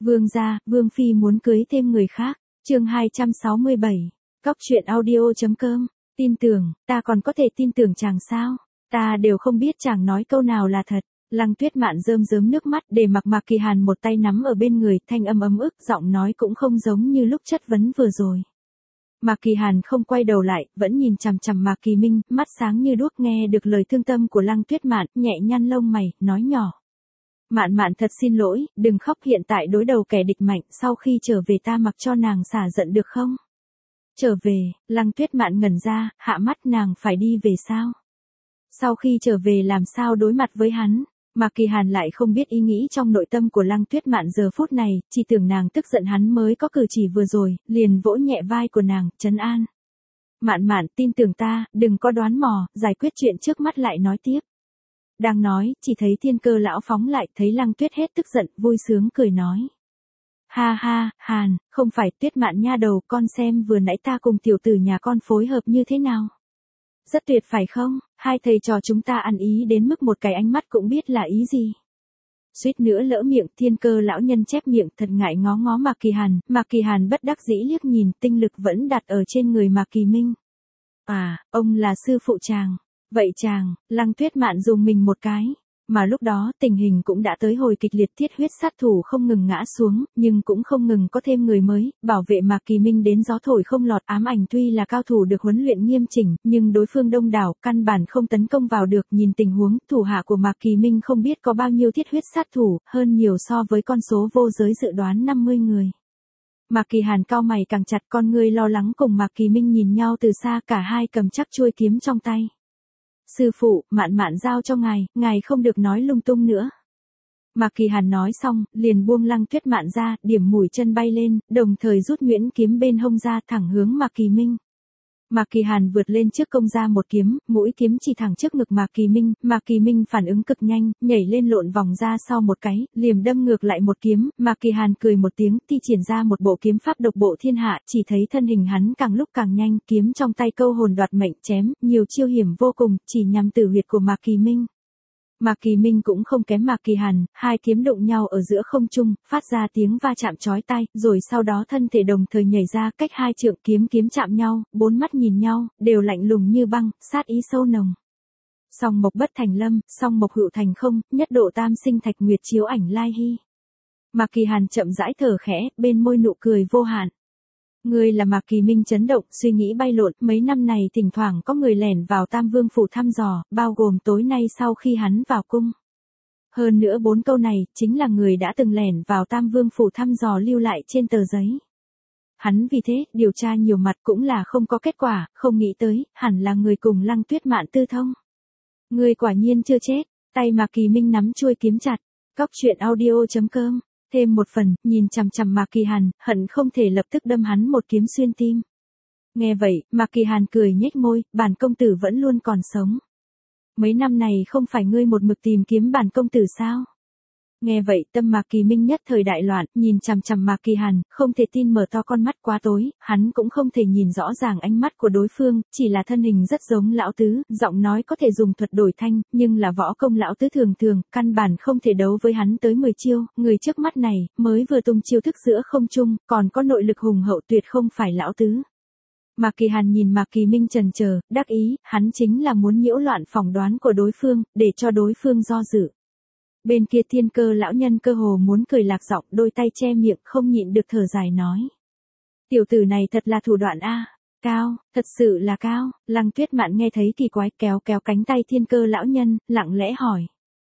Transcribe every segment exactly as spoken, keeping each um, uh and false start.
Vương gia, Vương phi muốn cưới thêm người khác. Chương hai trăm sáu mươi bảy. Cóc truyện audio.com. Tin tưởng, ta còn có thể tin tưởng chàng sao? Ta đều không biết chàng nói câu nào là thật. Lăng Tuyết Mạn rơm rớm nước mắt, để mặc Mạc Kỳ Hàn một tay nắm ở bên người, thanh âm ấm ức, giọng nói cũng không giống như lúc chất vấn vừa rồi. Mạc Kỳ Hàn không quay đầu lại, vẫn nhìn chằm chằm Mạc Kỳ Minh, mắt sáng như đuốc, nghe được lời thương tâm của Lăng Tuyết Mạn, nhẹ nhăn lông mày, nói nhỏ. Mạn Mạn thật xin lỗi, đừng khóc, hiện tại đối đầu kẻ địch mạnh, sau khi trở về ta mặc cho nàng xả giận được không? Trở về, Lăng Tuyết Mạn ngẩn ra, hạ mắt, nàng phải đi về sao? Sau khi trở về làm sao đối mặt với hắn? Mạc Kỳ Hàn lại không biết ý nghĩ trong nội tâm của Lăng Tuyết Mạn giờ phút này, chỉ tưởng nàng tức giận hắn mới có cử chỉ vừa rồi, liền vỗ nhẹ vai của nàng, trấn an. Mạn Mạn, tin tưởng ta, đừng có đoán mò, giải quyết chuyện trước mắt lại nói tiếp. Đang nói, chỉ thấy Thiên Cơ lão phóng lại, thấy Lăng Tuyết hết tức giận, vui sướng cười nói. Ha ha, Hàn, không phải Tuyết Mạn nha đầu, con xem vừa nãy ta cùng tiểu tử nhà con phối hợp như thế nào. Rất tuyệt phải không, hai thầy trò chúng ta ăn ý đến mức một cái ánh mắt cũng biết là ý gì. Suýt nữa lỡ miệng, Thiên Cơ lão nhân chép miệng, thật ngại ngó ngó Mạc Kỳ Hàn, Mạc Kỳ Hàn bất đắc dĩ liếc nhìn, tinh lực vẫn đặt ở trên người Mạc Kỳ Minh. À, ông là sư phụ chàng. Vậy chàng, Lăng Tuyết Mạn dùng mình một cái. Mà lúc đó tình hình cũng đã tới hồi kịch liệt, thiết huyết sát thủ không ngừng ngã xuống, nhưng cũng không ngừng có thêm người mới, bảo vệ Mạc Kỳ Minh đến gió thổi không lọt. Ám ảnh tuy là cao thủ được huấn luyện nghiêm chỉnh, nhưng đối phương đông đảo, căn bản không tấn công vào được. Nhìn tình huống, thủ hạ của Mạc Kỳ Minh không biết có bao nhiêu thiết huyết sát thủ, hơn nhiều so với con số vô giới dự đoán năm mươi người. Mạc Kỳ Hàn cau mày càng chặt, con ngươi lo lắng cùng Mạc Kỳ Minh nhìn nhau từ xa, cả hai cầm chắc chuôi kiếm trong tay. Sư phụ, Mạn Mạn giao cho ngài, ngài không được nói lung tung nữa. Mạc Kỳ Hàn nói xong, liền buông Lăng Tuyết Mạn ra, điểm mũi chân bay lên, đồng thời rút nhuyễn kiếm bên hông ra, thẳng hướng Mạc Kỳ Minh. Mạc Kỳ Hàn vượt lên trước công ra một kiếm, mũi kiếm chỉ thẳng trước ngực Mạc Kỳ Minh, Mạc Kỳ Minh phản ứng cực nhanh, nhảy lên lộn vòng ra sau một cái, liềm đâm ngược lại một kiếm, Mạc Kỳ Hàn cười một tiếng, thi triển ra một bộ kiếm pháp độc bộ thiên hạ, chỉ thấy thân hình hắn càng lúc càng nhanh, kiếm trong tay câu hồn đoạt mệnh chém, nhiều chiêu hiểm vô cùng, chỉ nhằm tử huyệt của Mạc Kỳ Minh. Mạc Kỳ Minh cũng không kém Mạc Kỳ Hàn, hai kiếm đụng nhau ở giữa không trung, phát ra tiếng va chạm chói tai, rồi sau đó thân thể đồng thời nhảy ra, cách hai trượng, kiếm kiếm chạm nhau, bốn mắt nhìn nhau, đều lạnh lùng như băng, sát ý sâu nồng. Song mộc bất thành lâm, song mộc hữu thành không, nhất độ tam sinh thạch nguyệt chiếu ảnh lai hy. Mạc Kỳ Hàn chậm rãi thở khẽ, bên môi nụ cười vô hạn. Ngươi là Mạc Kỳ Minh chấn động, suy nghĩ bay lộn, mấy năm này thỉnh thoảng có người lẻn vào Tam Vương phủ thăm dò, bao gồm tối nay sau khi hắn vào cung. Hơn nữa bốn câu này, chính là người đã từng lẻn vào Tam Vương phủ thăm dò lưu lại trên tờ giấy. Hắn vì thế, điều tra nhiều mặt cũng là không có kết quả, không nghĩ tới, hẳn là người cùng Lăng Tuyết Mạn tư thông. Ngươi quả nhiên chưa chết, tay Mạc Kỳ Minh nắm chuôi kiếm chặt, cóc truyện audio.com. Thêm một phần, nhìn chằm chằm Mạc Kỳ Hàn, hận không thể lập tức đâm hắn một kiếm xuyên tim. Nghe vậy, Mạc Kỳ Hàn cười nhếch môi, bản công tử vẫn luôn còn sống. Mấy năm này không phải ngươi một mực tìm kiếm bản công tử sao? Nghe vậy, tâm Mạc Kỳ Minh nhất thời đại loạn, nhìn chằm chằm Mạc Kỳ Hàn, không thể tin, mở to con mắt, quá tối, hắn cũng không thể nhìn rõ ràng ánh mắt của đối phương, chỉ là thân hình rất giống lão tứ, giọng nói có thể dùng thuật đổi thanh, nhưng là võ công lão tứ thường thường, căn bản không thể đấu với hắn tới mười chiêu, người trước mắt này, mới vừa tung chiêu thức giữa không trung, còn có nội lực hùng hậu, tuyệt không phải lão tứ. Mạc Kỳ Hàn nhìn Mạc Kỳ Minh chần chờ, đắc ý, hắn chính là muốn nhiễu loạn phỏng đoán của đối phương, để cho đối phương do dự. Bên kia Thiên Cơ lão nhân cơ hồ muốn cười lạc giọng, đôi tay che miệng, không nhịn được thở dài nói. Tiểu tử này thật là thủ đoạn a, cao, thật sự là cao. Lăng Tuyết Mạn nghe thấy kỳ quái, kéo kéo cánh tay Thiên Cơ lão nhân, lặng lẽ hỏi.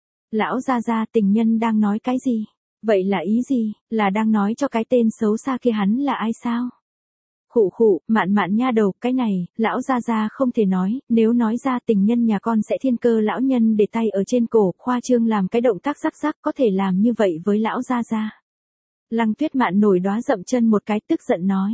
Lão gia gia, tình nhân đang nói cái gì? Vậy là ý gì, là đang nói cho cái tên xấu xa kia hắn là ai sao? Khụ khụ, Mạn Mạn nha đầu, cái này, lão gia gia không thể nói, nếu nói ra tình nhân nhà con sẽ. Thiên Cơ lão nhân để tay ở trên cổ, khoa trương làm cái động tác rắc rắc, có thể làm như vậy với lão gia gia. Lăng Tuyết Mạn nổi đóa dậm chân một cái, tức giận nói.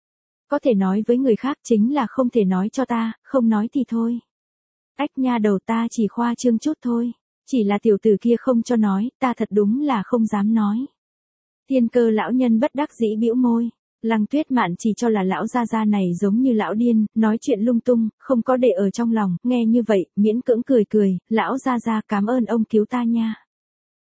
Có thể nói với người khác, chính là không thể nói cho ta, không nói thì thôi. Ách nha đầu, ta chỉ khoa trương chút thôi, chỉ là tiểu tử kia không cho nói, ta thật đúng là không dám nói. Thiên Cơ lão nhân bất đắc dĩ bĩu môi. Lăng Tuyết Mạn chỉ cho là lão gia gia này giống như lão điên, nói chuyện lung tung, không có để ở trong lòng, nghe như vậy, miễn cưỡng cười cười, lão gia gia cảm ơn ông cứu ta nha.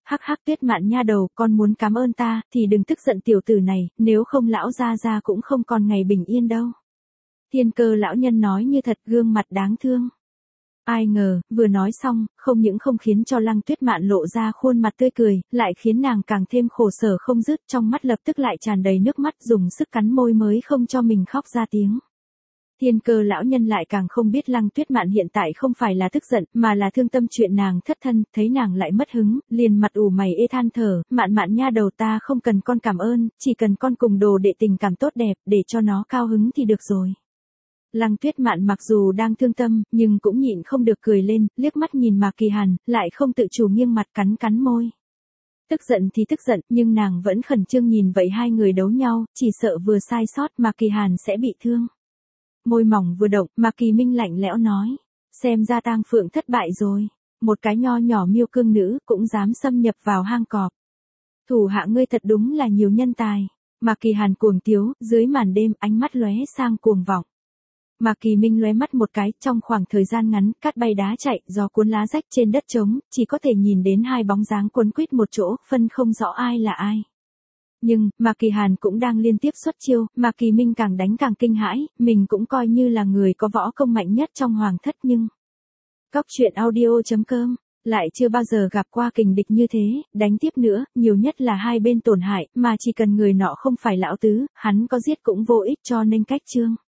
Hắc hắc Tuyết Mạn nha đầu, con muốn cảm ơn ta, thì đừng tức giận tiểu tử này, nếu không lão gia gia cũng không còn ngày bình yên đâu. Thiên Cơ lão nhân nói như thật, gương mặt đáng thương. Ai ngờ, vừa nói xong, không những không khiến cho Lăng Tuyết Mạn lộ ra khuôn mặt tươi cười, lại khiến nàng càng thêm khổ sở không dứt, trong mắt lập tức lại tràn đầy nước mắt, dùng sức cắn môi mới không cho mình khóc ra tiếng. Thiên Cơ lão nhân lại càng không biết Lăng Tuyết Mạn hiện tại không phải là tức giận, mà là thương tâm chuyện nàng thất thân, thấy nàng lại mất hứng, liền mặt ủ mày ê than thở, Mạn Mạn nha đầu, ta không cần con cảm ơn, chỉ cần con cùng Đồ Đệ tình cảm tốt đẹp, để cho nó cao hứng thì được rồi. Lăng Tuyết Mạn mặc dù đang thương tâm, nhưng cũng nhịn không được cười lên, liếc mắt nhìn Mạc Kỳ Hàn, lại không tự chủ nghiêng mặt cắn cắn môi. Tức giận thì tức giận, nhưng nàng vẫn khẩn trương nhìn vậy hai người đấu nhau, chỉ sợ vừa sai sót Mạc Kỳ Hàn sẽ bị thương. Môi mỏng vừa động, Mạc Kỳ Minh lạnh lẽo nói, xem ra Tang Phượng thất bại rồi, một cái nho nhỏ miêu cương nữ cũng dám xâm nhập vào hang cọp. Thủ hạ ngươi thật đúng là nhiều nhân tài. Mạc Kỳ Hàn cuồng tiếu, dưới màn đêm ánh mắt lóe sang cuồng vọng. Mạc Kỳ Minh lóe mắt một cái, trong khoảng thời gian ngắn, cát bay đá chạy, gió cuốn lá rách trên đất trống, chỉ có thể nhìn đến hai bóng dáng quấn quýt một chỗ, phân không rõ ai là ai. Nhưng, Mạc Kỳ Hàn cũng đang liên tiếp xuất chiêu, Mạc Kỳ Minh càng đánh càng kinh hãi, mình cũng coi như là người có võ công mạnh nhất trong hoàng thất nhưng... Cóc truyện audio chấm com, lại chưa bao giờ gặp qua kình địch như thế, đánh tiếp nữa, nhiều nhất là hai bên tổn hại, mà chỉ cần người nọ không phải lão tứ, hắn có giết cũng vô ích cho nên cách chương.